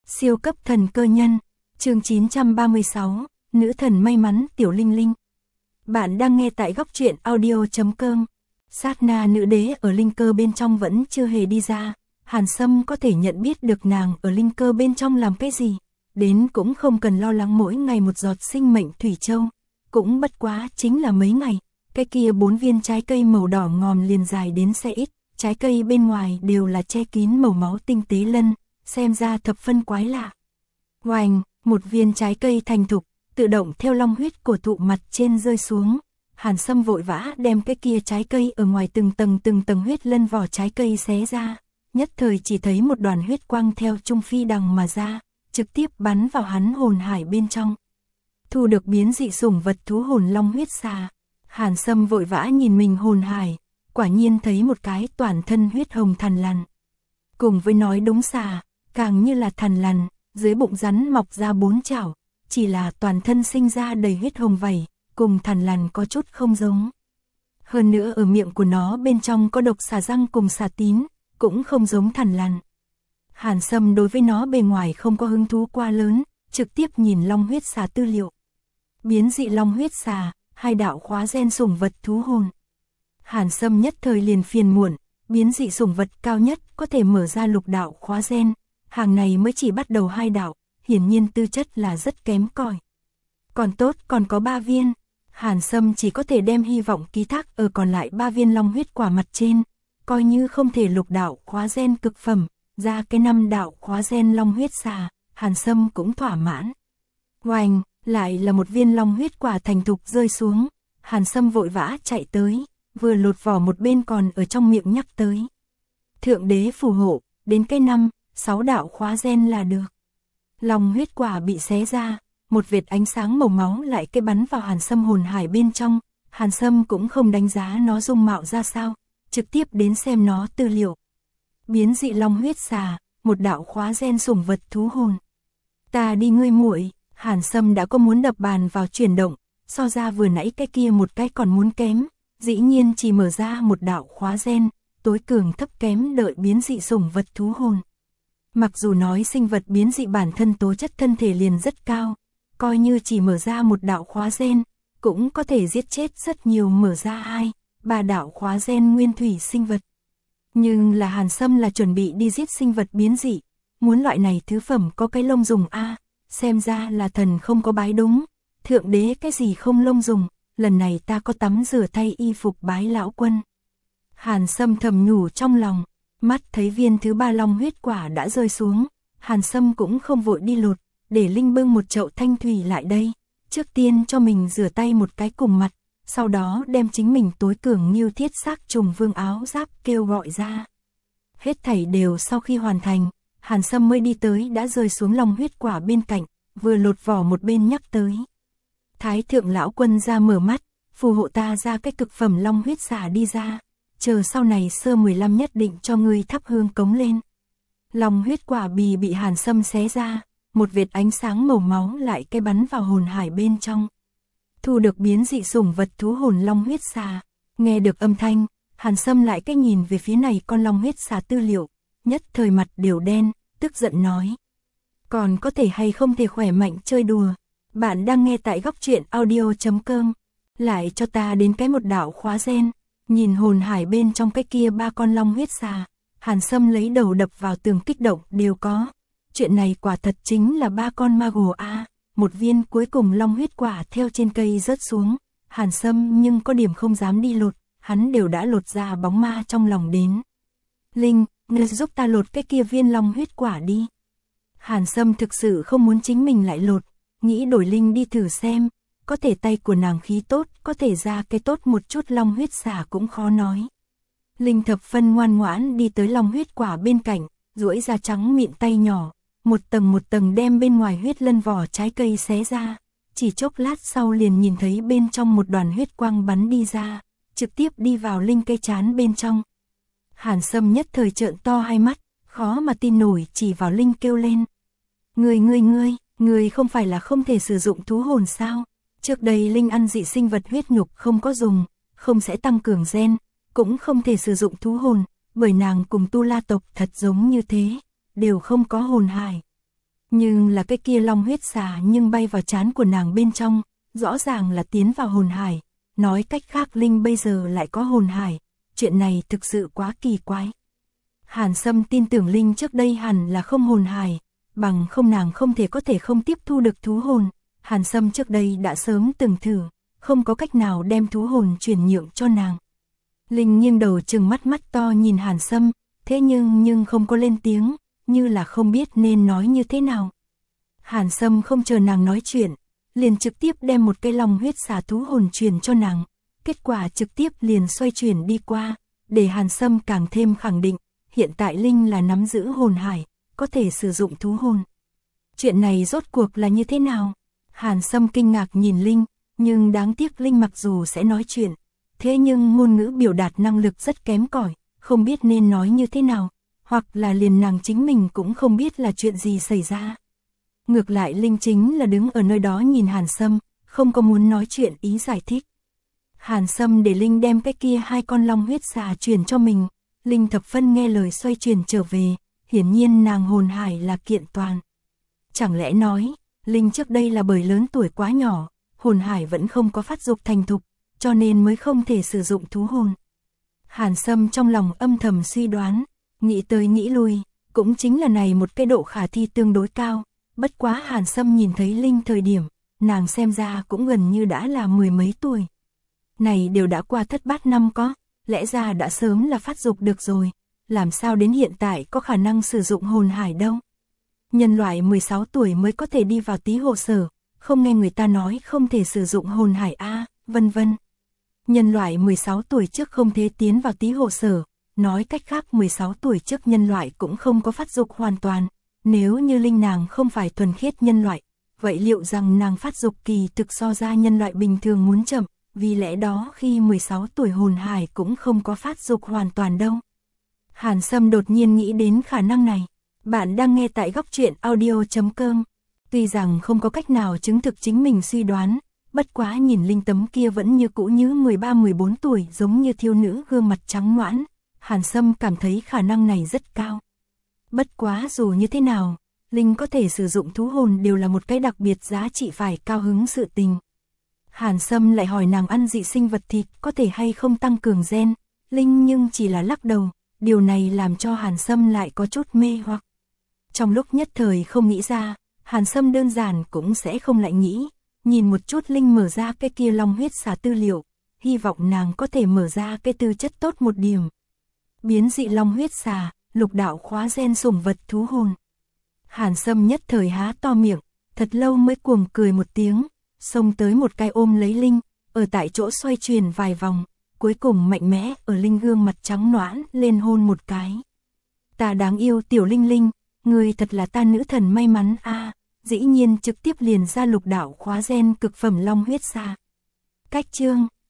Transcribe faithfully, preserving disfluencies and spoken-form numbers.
Siêu cấp thần cơ nhân, chương chín trăm ba mươi sáu, nữ thần may mắn Tiểu Linh Linh. Bạn đang nghe tại góc truyện audio chấm com. Sát na nữ đế ở linh cơ bên trong vẫn chưa hề đi ra, Hàn Sâm có thể nhận biết được nàng ở linh cơ bên trong làm cái gì, đến cũng không cần lo lắng mỗi ngày một giọt sinh mệnh thủy châu, cũng bất quá chính là mấy ngày, cái kia bốn viên trái cây màu đỏ ngòm liền dài đến xe ít, trái cây bên ngoài đều là che kín màu máu tinh tế lân, xem ra thập phân quái lạ. Oành, một viên trái cây thành thục, tự động theo long huyết của thụ mặt trên rơi xuống. Hàn Sâm vội vã đem cái kia trái cây ở ngoài từng tầng từng tầng huyết lân vỏ trái cây xé ra, nhất thời chỉ thấy một đoàn huyết quang theo trung phi đằng mà ra, trực tiếp bắn vào hắn hồn hải bên trong. Thu được biến dị sủng vật thú hồn long huyết xà, Hàn Sâm vội vã nhìn mình hồn hải, quả nhiên thấy một cái toàn thân huyết hồng thằn lằn. Cùng với nói đúng xà, càng như là thằn lằn, dưới bụng rắn mọc ra bốn chảo, chỉ là toàn thân sinh ra đầy huyết hồng vảy, cùng thằn lằn có chút không giống. Hơn nữa ở miệng của nó bên trong có độc xà răng cùng xà tín, cũng không giống thằn lằn. Hàn Sâm đối với nó bề ngoài không có hứng thú quá lớn, trực tiếp nhìn long huyết xà tư liệu. Biến dị long huyết xà, hai đạo khóa gen sủng vật thú hồn. Hàn Sâm nhất thời liền phiền muộn, biến dị sủng vật cao nhất có thể mở ra lục đạo khóa gen, hàng này mới chỉ bắt đầu hai đạo, hiển nhiên tư chất là rất kém cỏi. Còn tốt còn có ba viên, Hàn Sâm chỉ có thể đem hy vọng ký thác ở còn lại ba viên long huyết quả mặt trên, coi như không thể lục đạo khóa gen cực phẩm, ra cái năm đạo khóa gen long huyết xà, Hàn Sâm cũng thỏa mãn. Oành, lại là một viên long huyết quả thành thục rơi xuống, Hàn Sâm vội vã chạy tới, vừa lột vỏ một bên còn ở trong miệng nhắc tới. Thượng đế phù hộ, đến cái năm, sáu đạo khóa gen là được. Long huyết quả bị xé ra, một vệt ánh sáng màu máu lại cái bắn vào Hàn Sâm hồn hải bên trong, Hàn Sâm cũng không đánh giá nó dung mạo ra sao, trực tiếp đến xem nó tư liệu. Biến dị long huyết xà, một đạo khóa gen sủng vật thú hồn. Ta đi ngươi muội, Hàn Sâm đã có muốn đập bàn vào chuyển động, so ra vừa nãy cái kia một cái còn muốn kém, dĩ nhiên chỉ mở ra một đạo khóa gen, tối cường thấp kém đợi biến dị sủng vật thú hồn. Mặc dù nói sinh vật biến dị bản thân tố chất thân thể liền rất cao, coi như chỉ mở ra một đạo khóa gen, cũng có thể giết chết rất nhiều mở ra hai, ba đạo khóa gen nguyên thủy sinh vật. Nhưng là Hàn Sâm là chuẩn bị đi giết sinh vật biến dị, muốn loại này thứ phẩm có cái lông dùng a, xem ra là thần không có bái đúng, thượng đế cái gì không lông dùng, lần này ta có tắm rửa thay y phục bái lão quân. Hàn Sâm thầm nhủ trong lòng, mắt thấy viên thứ ba long huyết quả đã rơi xuống, Hàn Sâm cũng không vội đi lột, để Linh bưng một chậu thanh thủy lại đây, trước tiên cho mình rửa tay một cái cùng mặt, sau đó đem chính mình tối cường Ngưu Thiết Xác Trùng Vương áo giáp kêu gọi ra. Hết thảy đều sau khi hoàn thành, Hàn Sâm mới đi tới đã rơi xuống long huyết quả bên cạnh, vừa lột vỏ một bên nhắc tới. Thái thượng lão quân ra mở mắt, phù hộ ta ra cái cực phẩm long huyết xả đi ra, chờ sau này sơ mười lăm nhất định cho ngươi thắp hương cống lên. Long huyết quả bì bị Hàn Sâm xé ra, một vệt ánh sáng màu máu lại cái bắn vào hồn hải bên trong. Thu được biến dị sủng vật thú hồn long huyết xà, nghe được âm thanh, Hàn Sâm lại cái nhìn về phía này con long huyết xà tư liệu, nhất thời mặt đều đen, tức giận nói. Còn có thể hay không thể khỏe mạnh chơi đùa, bạn đang nghe tại góc truyện audio chấm com, lại cho ta đến cái một đạo khóa gen, nhìn hồn hải bên trong cái kia ba con long huyết xà, Hàn Sâm lấy đầu đập vào tường kích động đều có. Chuyện này quả thật chính là ba con ma gồ a, một viên cuối cùng long huyết quả theo trên cây rớt xuống, Hàn Sâm nhưng có điểm không dám đi lột, hắn đều đã lột ra bóng ma trong lòng đến. Linh, ngươi giúp ta lột cái kia viên long huyết quả đi. Hàn Sâm thực sự không muốn chính mình lại lột, nghĩ đổi Linh đi thử xem, có thể tay của nàng khí tốt, có thể ra cái tốt một chút long huyết xả cũng khó nói. Linh thập phân ngoan ngoãn đi tới long huyết quả bên cạnh, duỗi ra trắng mịn tay nhỏ, một tầng một tầng đem bên ngoài huyết lân vỏ trái cây xé ra, chỉ chốc lát sau liền nhìn thấy bên trong một đoàn huyết quang bắn đi ra, trực tiếp đi vào Linh cây trán bên trong. Hàn Sâm nhất thời trợn to hai mắt, khó mà tin nổi chỉ vào Linh kêu lên. Ngươi ngươi ngươi, ngươi không phải là không thể sử dụng thú hồn sao? Trước đây Linh ăn dị sinh vật huyết nhục không có dùng, không sẽ tăng cường gen, cũng không thể sử dụng thú hồn, bởi nàng cùng tu la tộc thật giống như thế, đều không có hồn hải. Nhưng là cái kia long huyết xà nhưng bay vào trán của nàng bên trong, rõ ràng là tiến vào hồn hải, nói cách khác Linh bây giờ lại có hồn hải, chuyện này thực sự quá kỳ quái. Hàn Sâm tin tưởng Linh trước đây hẳn là không hồn hải, bằng không nàng không thể có thể không tiếp thu được thú hồn. Hàn Sâm trước đây đã sớm từng thử, không có cách nào đem thú hồn chuyển nhượng cho nàng. Linh nghiêng đầu trừng mắt mắt to nhìn Hàn Sâm, thế nhưng nhưng không có lên tiếng, như là không biết nên nói như thế nào. Hàn Sâm không chờ nàng nói chuyện, liền trực tiếp đem một cây long huyết xà thú hồn truyền cho nàng, kết quả trực tiếp liền xoay chuyển đi qua, để Hàn Sâm càng thêm khẳng định, hiện tại Linh là nắm giữ hồn hải, có thể sử dụng thú hồn. Chuyện này rốt cuộc là như thế nào? Hàn Sâm kinh ngạc nhìn Linh, nhưng đáng tiếc Linh mặc dù sẽ nói chuyện, thế nhưng ngôn ngữ biểu đạt năng lực rất kém cỏi, không biết nên nói như thế nào, hoặc là liền nàng chính mình cũng không biết là chuyện gì xảy ra. Ngược lại Linh chính là đứng ở nơi đó nhìn Hàn Sâm, không có muốn nói chuyện ý giải thích. Hàn Sâm để Linh đem cái kia hai con long huyết xà truyền cho mình, Linh thập phân nghe lời xoay truyền trở về, hiển nhiên nàng hồn hải là kiện toàn. Chẳng lẽ nói, Linh trước đây là bởi lớn tuổi quá nhỏ, hồn hải vẫn không có phát dục thành thục, cho nên mới không thể sử dụng thú hồn. Hàn Sâm trong lòng âm thầm suy đoán, nghĩ tới nghĩ lui, cũng chính là này một cái độ khả thi tương đối cao, bất quá Hàn Sâm nhìn thấy Linh thời điểm, nàng xem ra cũng gần như đã là mười mấy tuổi. Này đều đã qua thất bát năm có, lẽ ra đã sớm là phát dục được rồi, làm sao đến hiện tại có khả năng sử dụng hồn hải đâu. Nhân loại mười sáu tuổi mới có thể đi vào tí hộ sở, không nghe người ta nói không thể sử dụng hồn hải a, vân vân. Nhân loại mười sáu tuổi trước không thể tiến vào tí hộ sở, nói cách khác mười sáu tuổi trước nhân loại cũng không có phát dục hoàn toàn, nếu như Linh nàng không phải thuần khiết nhân loại, vậy liệu rằng nàng phát dục kỳ thực so ra nhân loại bình thường muốn chậm, vì lẽ đó khi mười sáu tuổi hồn hải cũng không có phát dục hoàn toàn đâu. Hàn Sâm đột nhiên nghĩ đến khả năng này. Bạn đang nghe tại góc truyện audio chấm com. Tuy rằng không có cách nào chứng thực chính mình suy đoán, bất quá nhìn Linh tấm kia vẫn như cũ như mười ba mười bốn tuổi giống như thiếu nữ gương mặt trắng ngoãn, Hàn Sâm cảm thấy khả năng này rất cao. Bất quá dù như thế nào, Linh có thể sử dụng thú hồn đều là một cái đặc biệt giá trị phải cao hứng sự tình. Hàn Sâm lại hỏi nàng ăn dị sinh vật thịt có thể hay không tăng cường gen, Linh nhưng chỉ là lắc đầu, điều này làm cho Hàn Sâm lại có chút mê hoặc. Trong lúc nhất thời không nghĩ ra, Hàn Sâm đơn giản cũng sẽ không lại nghĩ, nhìn một chút Linh mở ra cái kia long huyết xà tư liệu, hy vọng nàng có thể mở ra cái tư chất tốt một điểm. Biến dị long huyết xà, lục đạo khóa gen sủng vật thú hồn. Hàn Sâm nhất thời há to miệng, thật lâu mới cuồng cười một tiếng, xông tới một cái ôm lấy Linh, ở tại chỗ xoay truyền vài vòng, cuối cùng mạnh mẽ ở Linh gương mặt trắng nõn lên hôn một cái. Ta đáng yêu tiểu Linh Linh, người thật là ta nữ thần may mắn a, à, dĩ nhiên trực tiếp liền ra lục đạo khóa gen cực phẩm long huyết xà. Cách chương